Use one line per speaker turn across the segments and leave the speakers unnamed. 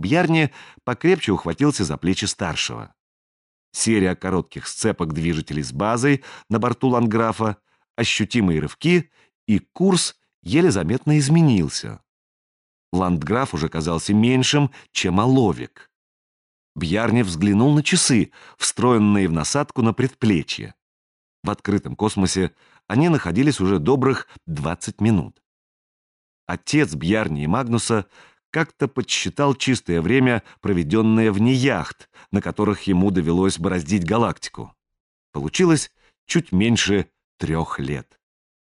Бьярни покрепче ухватился за плечи старшего. Серия коротких сцепок движителей с базой на борту Ландграфа, ощутимые рывки, и курс еле заметно изменился. Ландграф уже казался меньшим, чем оловик. Бьярни взглянул на часы, встроенные в насадку на предплечье. В открытом космосе они находились уже добрых 20 минут. Отец Бьярни и Магнуса как-то подсчитал чистое время, проведенное вне яхт, на которых ему довелось бороздить галактику. Получилось чуть меньше 3 лет.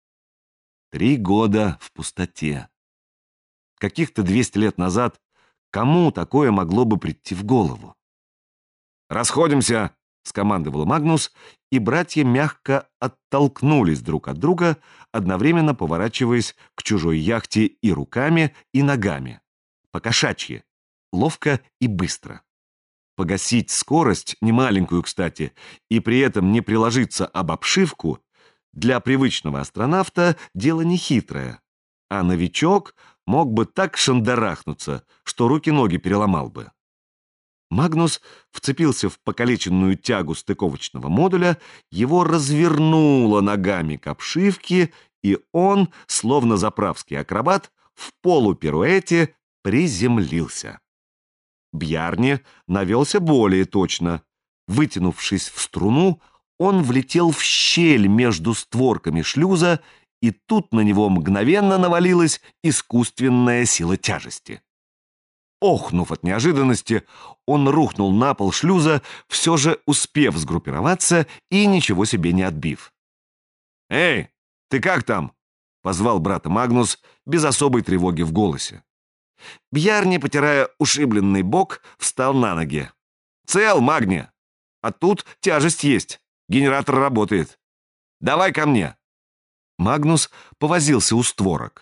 3 года в пустоте. Каких-то 200 лет назад кому такое могло бы прийти в голову? «Расходимся!» — скомандовал Магнус, и братья мягко оттолкнулись друг от друга, одновременно поворачиваясь к чужой яхте и руками, и ногами. По-кошачьи, ловко и быстро. Погасить скорость, немаленькую, кстати, и при этом не приложиться об обшивку, для привычного астронавта дело нехитрое, а новичок мог бы так шандарахнуться, что руки-ноги переломал бы. Магнус вцепился в покалеченную тягу стыковочного модуля, его развернуло ногами к обшивке, и он, словно заправский акробат, в полупируэте приземлился. Бьярни навелся более точно. Вытянувшись в струну, он влетел в щель между створками шлюза, и тут на него мгновенно навалилась искусственная сила тяжести. Охнув от неожиданности, он рухнул на пол шлюза, все же успев сгруппироваться и ничего себе не отбив. «Эй, ты как там?» — позвал брата Магнус без особой тревоги в голосе. Бьярни, потирая ушибленный бок, встал на ноги. «Цел, Магни! А тут тяжесть есть. Генератор работает. Давай ко мне!» Магнус повозился у створок.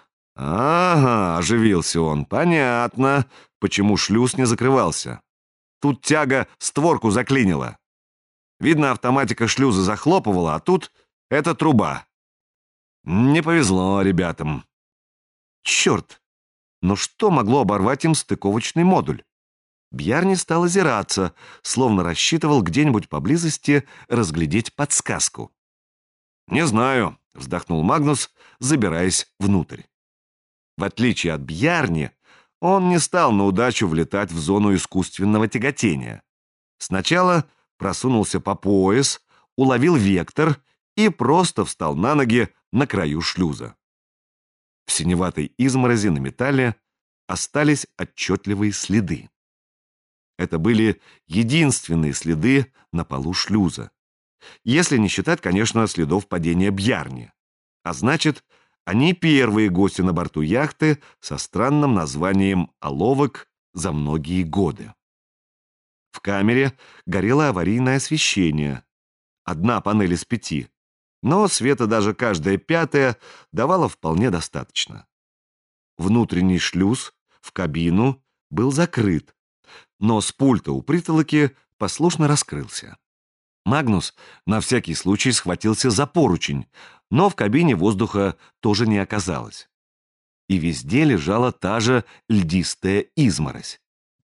«Ага», — оживился он, — «понятно, почему шлюз не закрывался. Тут тяга створку заклинила. Видно, автоматика шлюза захлопывала, а тут это труба. Не повезло ребятам». Черт! Но что могло оборвать им стыковочный модуль? Бьярни стал озираться, словно рассчитывал где-нибудь поблизости разглядеть подсказку. «Не знаю», — вздохнул Магнус, забираясь внутрь. В отличие от Бьярни, он не стал на удачу влетать в зону искусственного тяготения. Сначала просунулся по пояс, уловил вектор и просто встал на ноги на краю шлюза. В синеватой изморози на металле остались отчетливые следы. Это были единственные следы на полу шлюза. Если не считать, конечно, следов падения Бьярни. А значит, они первые гости на борту яхты со странным названием «Оловок» за многие годы. В камере горело аварийное освещение. 1 панель из 5. Но света даже каждая 5-я давала вполне достаточно. Внутренний шлюз в кабину был закрыт, но с пульта у притолоки послушно раскрылся. Магнус на всякий случай схватился за поручень, но в кабине воздуха тоже не оказалось. И везде лежала та же льдистая изморозь.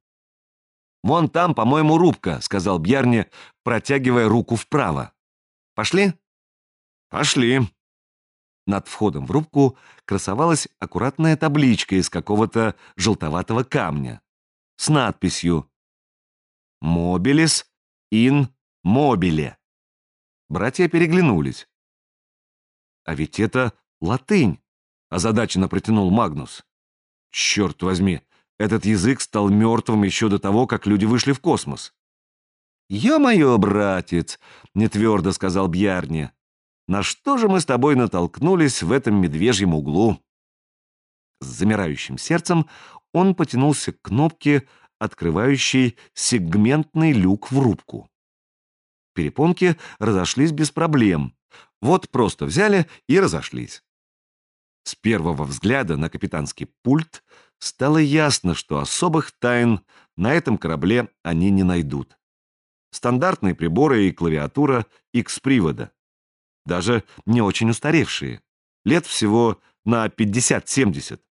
«Вон там, по-моему, рубка», — сказал Бьярни, протягивая руку вправо. «Пошли?» «Пошли». Над входом в рубку красовалась аккуратная табличка из какого-то желтоватого камня с надписью «Mobilis in mobile». Братья переглянулись. «А ведь это латынь», — озадаченно протянул Магнус. «Черт возьми, этот язык стал мертвым еще до того, как люди вышли в космос». «Е-мое, братец», — нетвердо сказал Бьярни, — «на что же мы с тобой натолкнулись в этом медвежьем углу?» С замирающим сердцем он потянулся к кнопке, открывающей сегментный люк в рубку. Перепонки разошлись без проблем. Вот просто взяли и разошлись. С первого взгляда на капитанский пульт стало ясно, что особых тайн на этом корабле они не найдут. Стандартные приборы и клавиатура X-привода. Даже не очень устаревшие. Лет всего на 50-70.